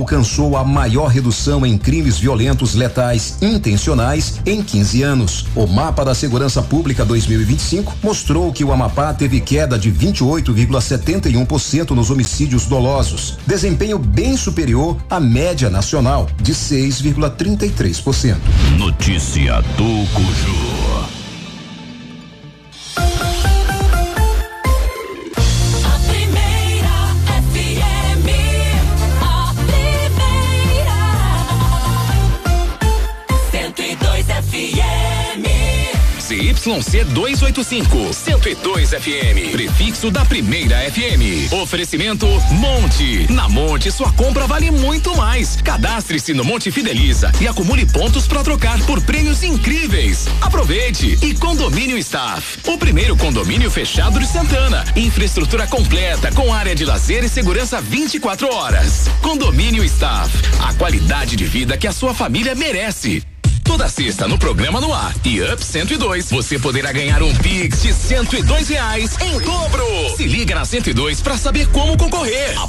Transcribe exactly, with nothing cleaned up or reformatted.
alcançou a maior redução em crimes violentos letais intencionais em quinze anos. O Mapa da Segurança Pública dois mil e vinte e cinco mostrou que o Amapá teve queda de vinte e oito vírgula setenta e um por cento nos homicídios dolosos, desempenho bem superior à média nacional de seis vírgula trinta e três por cento. Notícia do Cuju. Y C duzentos e oitenta e cinco, cento e dois F M, prefixo da primeira F M. Oferecimento Monte. Na Monte, sua compra vale muito mais. Cadastre-se no Monte Fideliza e acumule pontos para trocar por prêmios incríveis. Aproveite. E Condomínio Staff, o primeiro condomínio fechado de Santana. Infraestrutura completa com área de lazer e segurança vinte e quatro horas. Condomínio Staff, a qualidade de vida que a sua família merece. Toda sexta no programa No Ar e Up cento e dois, você poderá ganhar um Pix de cento e dois reais em dobro. Se liga na cento e dois para saber como concorrer.